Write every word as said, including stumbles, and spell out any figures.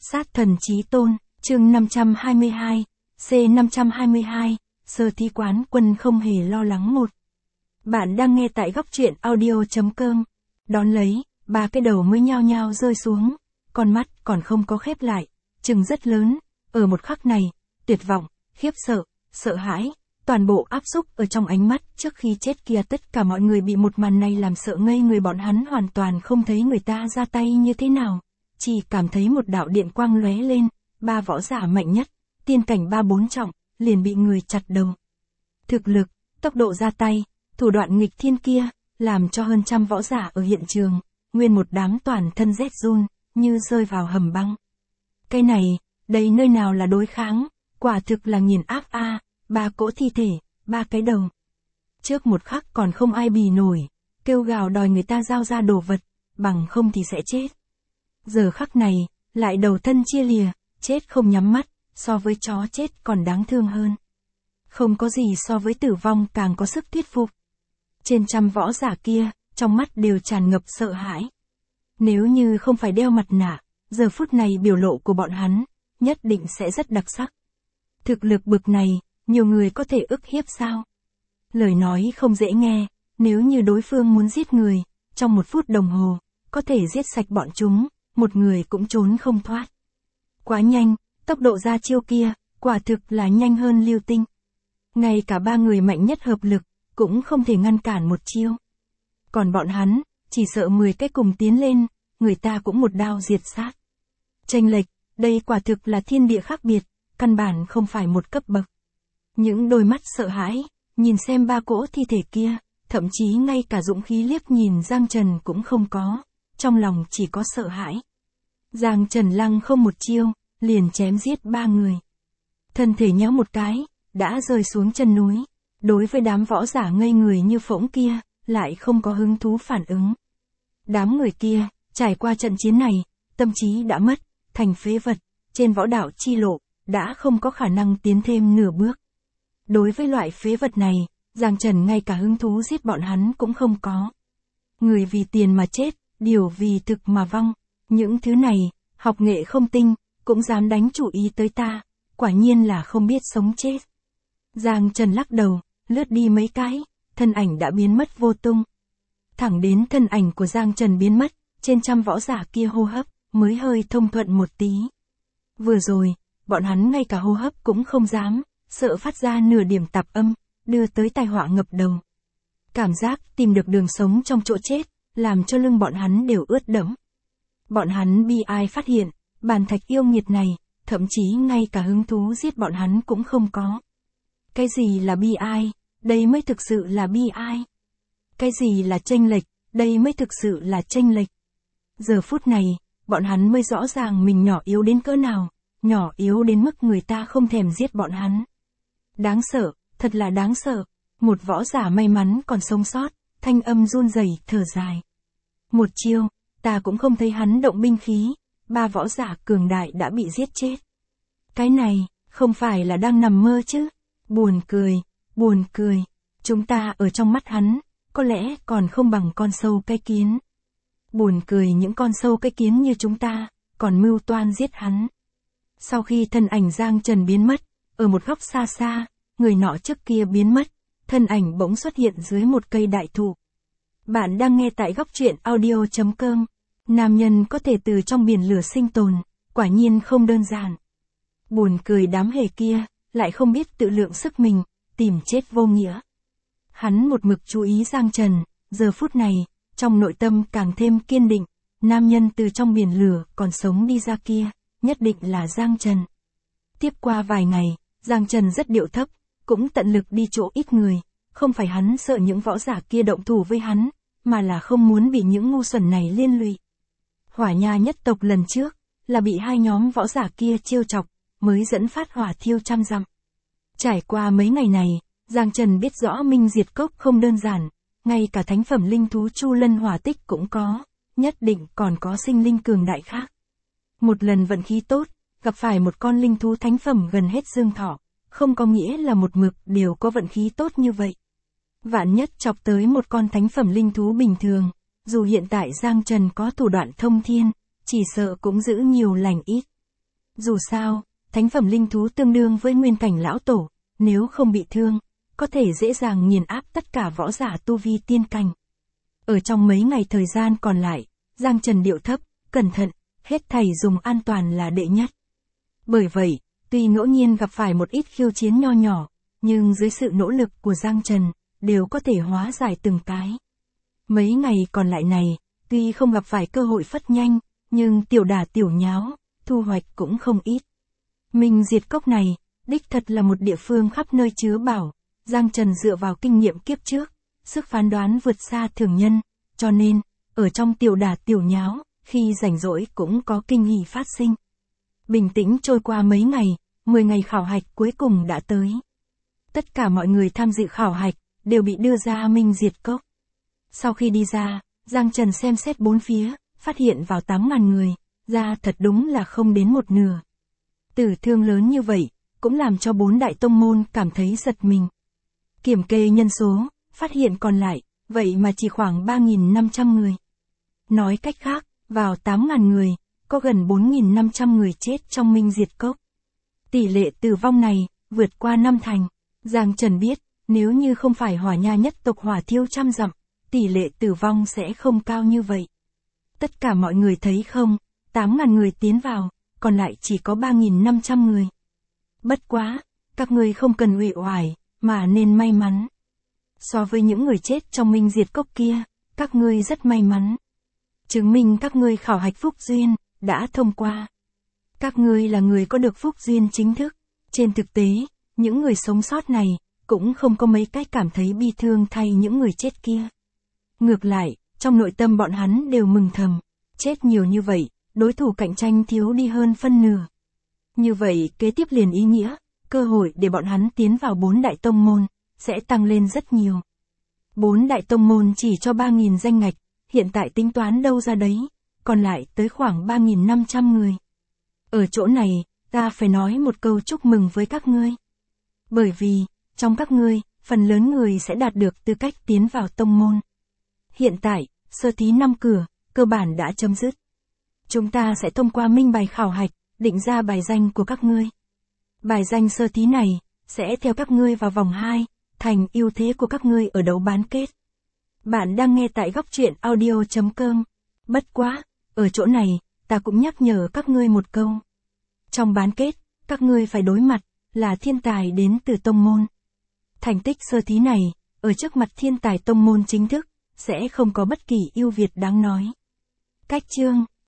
Sát thần chí tôn, chương năm trăm hai mươi hai, C năm trăm hai mươi hai, sơ thí quán quân không hề lo lắng một. Bạn đang nghe tại góc truyện audio.com. Đón lấy, ba cái đầu mới nhao nhao rơi xuống, con mắt còn không có khép lại, trừng rất lớn, ở một khắc này, tuyệt vọng, khiếp sợ, sợ hãi, toàn bộ áp xúc ở trong ánh mắt trước khi chết kia. Tất cả mọi người bị một màn này làm sợ ngây người, bọn hắn hoàn toàn không thấy người ta ra tay như thế nào, chỉ cảm thấy một đạo điện quang lóe lên, ba võ giả mạnh nhất, tiên cảnh ba bốn trọng, liền bị người chặt đầu. Thực lực, tốc độ ra tay, thủ đoạn nghịch thiên kia, làm cho hơn trăm võ giả ở hiện trường, nguyên một đám toàn thân rét run, như rơi vào hầm băng. Cái này, đây nơi nào là đối kháng, quả thực là nghiền áp a, à, ba cỗ thi thể, ba cái đầu. Trước một khắc còn không ai bì nổi, kêu gào đòi người ta giao ra đồ vật, bằng không thì sẽ chết. Giờ khắc này, lại đầu thân chia lìa, chết không nhắm mắt, so với chó chết còn đáng thương hơn. Không có gì so với tử vong càng có sức thuyết phục. Trên trăm võ giả kia, trong mắt đều tràn ngập sợ hãi. Nếu như không phải đeo mặt nạ, giờ phút này biểu lộ của bọn hắn, nhất định sẽ rất đặc sắc. Thực lực bực này, nhiều người có thể ức hiếp sao? Lời nói không dễ nghe, nếu như đối phương muốn giết người, trong một phút đồng hồ, có thể giết sạch bọn chúng, một người cũng trốn không thoát. Quá nhanh, tốc độ ra chiêu kia, quả thực là nhanh hơn lưu tinh. Ngay cả ba người mạnh nhất hợp lực, cũng không thể ngăn cản một chiêu. Còn bọn hắn, chỉ sợ mười cái cùng tiến lên, người ta cũng một đao diệt sát. Chênh lệch, đây quả thực là thiên địa khác biệt, căn bản không phải một cấp bậc. Những đôi mắt sợ hãi, nhìn xem ba cỗ thi thể kia, thậm chí ngay cả dũng khí liếc nhìn Giang Trần cũng không có, trong lòng chỉ có sợ hãi. Giang Trần lăng không một chiêu, liền chém giết ba người. Thân thể nhéo một cái, đã rơi xuống chân núi. Đối với đám võ giả ngây người như phỗng kia, lại không có hứng thú phản ứng. Đám người kia, trải qua trận chiến này, tâm trí đã mất, thành phế vật, trên võ đạo chi lộ, đã không có khả năng tiến thêm nửa bước. Đối với loại phế vật này, Giang Trần ngay cả hứng thú giết bọn hắn cũng không có. Người vì tiền mà chết, điều vì thực mà vong, những thứ này, học nghệ không tinh, cũng dám đánh chủ ý tới ta, quả nhiên là không biết sống chết. Giang Trần lắc đầu, lướt đi mấy cái, thân ảnh đã biến mất vô tung. Thẳng đến thân ảnh của Giang Trần biến mất, trên trăm võ giả kia hô hấp, mới hơi thông thuận một tí. Vừa rồi, bọn hắn ngay cả hô hấp cũng không dám, sợ phát ra nửa điểm tạp âm, đưa tới tai họa ngập đầu. Cảm giác tìm được đường sống trong chỗ chết, làm cho lưng bọn hắn đều ướt đẫm. Bọn hắn bi ai phát hiện, bàn thạch yêu nghiệt này, thậm chí ngay cả hứng thú giết bọn hắn cũng không có. Cái gì là bi ai, đây mới thực sự là bi ai. Cái gì là chênh lệch, đây mới thực sự là chênh lệch. Giờ phút này, bọn hắn mới rõ ràng mình nhỏ yếu đến cỡ nào, nhỏ yếu đến mức người ta không thèm giết bọn hắn. Đáng sợ, thật là đáng sợ. Một võ giả may mắn còn sống sót, thanh âm run rẩy thở dài. Một chiêu, ta cũng không thấy hắn động binh khí, ba võ giả cường đại đã bị giết chết. Cái này, không phải là đang nằm mơ chứ? Buồn cười, buồn cười, chúng ta ở trong mắt hắn, có lẽ còn không bằng con sâu cái kiến. Buồn cười những con sâu cái kiến như chúng ta, còn mưu toan giết hắn. Sau khi thân ảnh Giang Trần biến mất, ở một góc xa xa, người nọ trước kia biến mất, thân ảnh bỗng xuất hiện dưới một cây đại thụ. Bạn đang nghe tại góc truyện audio.com. Nam nhân có thể từ trong biển lửa sinh tồn, quả nhiên không đơn giản. Buồn cười đám hề kia, lại không biết tự lượng sức mình, tìm chết vô nghĩa. Hắn một mực chú ý Giang Trần, giờ phút này, trong nội tâm càng thêm kiên định, nam nhân từ trong biển lửa còn sống đi ra kia, nhất định là Giang Trần. Tiếp qua vài ngày, Giang Trần rất điệu thấp, cũng tận lực đi chỗ ít người, không phải hắn sợ những võ giả kia động thủ với hắn, mà là không muốn bị những ngu xuẩn này liên lụy. Hỏa Nha nhất tộc lần trước, là bị hai nhóm võ giả kia trêu chọc, mới dẫn phát hỏa thiêu trăm dặm. Trải qua mấy ngày này, Giang Trần biết rõ Minh Diệt Cốc không đơn giản, ngay cả thánh phẩm linh thú Chu Lân Hỏa Tích cũng có, nhất định còn có sinh linh cường đại khác. Một lần vận khí tốt, gặp phải một con linh thú thánh phẩm gần hết dương thọ, không có nghĩa là một mực đều có vận khí tốt như vậy. Vạn nhất chọc tới một con thánh phẩm linh thú bình thường, dù hiện tại Giang Trần có thủ đoạn thông thiên, chỉ sợ cũng giữ nhiều lành ít. Dù sao, thánh phẩm linh thú tương đương với nguyên cảnh lão tổ, nếu không bị thương, có thể dễ dàng nghiền áp tất cả võ giả tu vi tiên cảnh. Ở trong mấy ngày thời gian còn lại, Giang Trần điệu thấp, cẩn thận, hết thảy dùng an toàn là đệ nhất. Bởi vậy, tuy ngẫu nhiên gặp phải một ít khiêu chiến nho nhỏ, nhưng dưới sự nỗ lực của Giang Trần, đều có thể hóa giải từng cái. Mấy ngày còn lại này, tuy không gặp phải cơ hội phất nhanh, nhưng tiểu đả tiểu nháo, thu hoạch cũng không ít. Minh Diệt Cốc này, đích thật là một địa phương khắp nơi chứa bảo, Giang Trần dựa vào kinh nghiệm kiếp trước, sức phán đoán vượt xa thường nhân, cho nên, ở trong tiểu đả tiểu nháo, khi rảnh rỗi cũng có kinh hỉ phát sinh. Bình tĩnh trôi qua mấy ngày, mười ngày khảo hạch cuối cùng đã tới. Tất cả mọi người tham dự khảo hạch, đều bị đưa ra Minh Diệt Cốc. Sau khi đi ra, Giang Trần xem xét bốn phía, phát hiện vào tám ngàn người, ra thật đúng là không đến một nửa. Tử thương lớn như vậy, cũng làm cho bốn đại tông môn cảm thấy giật mình. Kiểm kê nhân số, phát hiện còn lại, vậy mà chỉ khoảng ba nghìn năm trăm người. Nói cách khác, vào tám ngàn người, có gần bốn nghìn năm trăm người chết trong Minh Diệt Cốc. Tỷ lệ tử vong này, vượt qua năm thành. Giang Trần biết, nếu như không phải Hỏa Nha nhất tộc hỏa thiêu trăm dặm, tỷ lệ tử vong sẽ không cao như vậy. Tất cả mọi người thấy không, tám ngàn người tiến vào, còn lại chỉ có ba nghìn năm trăm người. Bất quá, các ngươi không cần uể oải, mà nên may mắn. So với những người chết trong Minh Diệt Cốc kia, các ngươi rất may mắn. Chứng minh các ngươi khảo hạch phúc duyên, đã thông qua. Các ngươi là người có được phúc duyên chính thức. Trên thực tế, những người sống sót này, cũng không có mấy cách cảm thấy bi thương thay những người chết kia. Ngược lại, trong nội tâm bọn hắn đều mừng thầm, chết nhiều như vậy, đối thủ cạnh tranh thiếu đi hơn phân nửa. Như vậy, kế tiếp liền ý nghĩa, cơ hội để bọn hắn tiến vào bốn đại tông môn, sẽ tăng lên rất nhiều. Bốn đại tông môn chỉ cho ba nghìn danh ngạch, hiện tại tính toán đâu ra đấy, còn lại tới khoảng ba nghìn năm trăm người. Ở chỗ này, ta phải nói một câu chúc mừng với các ngươi. Bởi vì, trong các ngươi, phần lớn người sẽ đạt được tư cách tiến vào tông môn. Hiện tại, sơ thí năm cửa, cơ bản đã chấm dứt. Chúng ta sẽ thông qua minh bài khảo hạch, định ra bài danh của các ngươi. Bài danh sơ thí này, sẽ theo các ngươi vào vòng hai, thành ưu thế của các ngươi ở đấu bán kết. Bạn đang nghe tại góc truyện audio chấm com. Bất quá, ở chỗ này, ta cũng nhắc nhở các ngươi một câu. Trong bán kết, các ngươi phải đối mặt, là thiên tài đến từ tông môn. Thành tích sơ thí này, ở trước mặt thiên tài tông môn chính thức, sẽ không có bất kỳ ưu việt đáng nói. Cách chương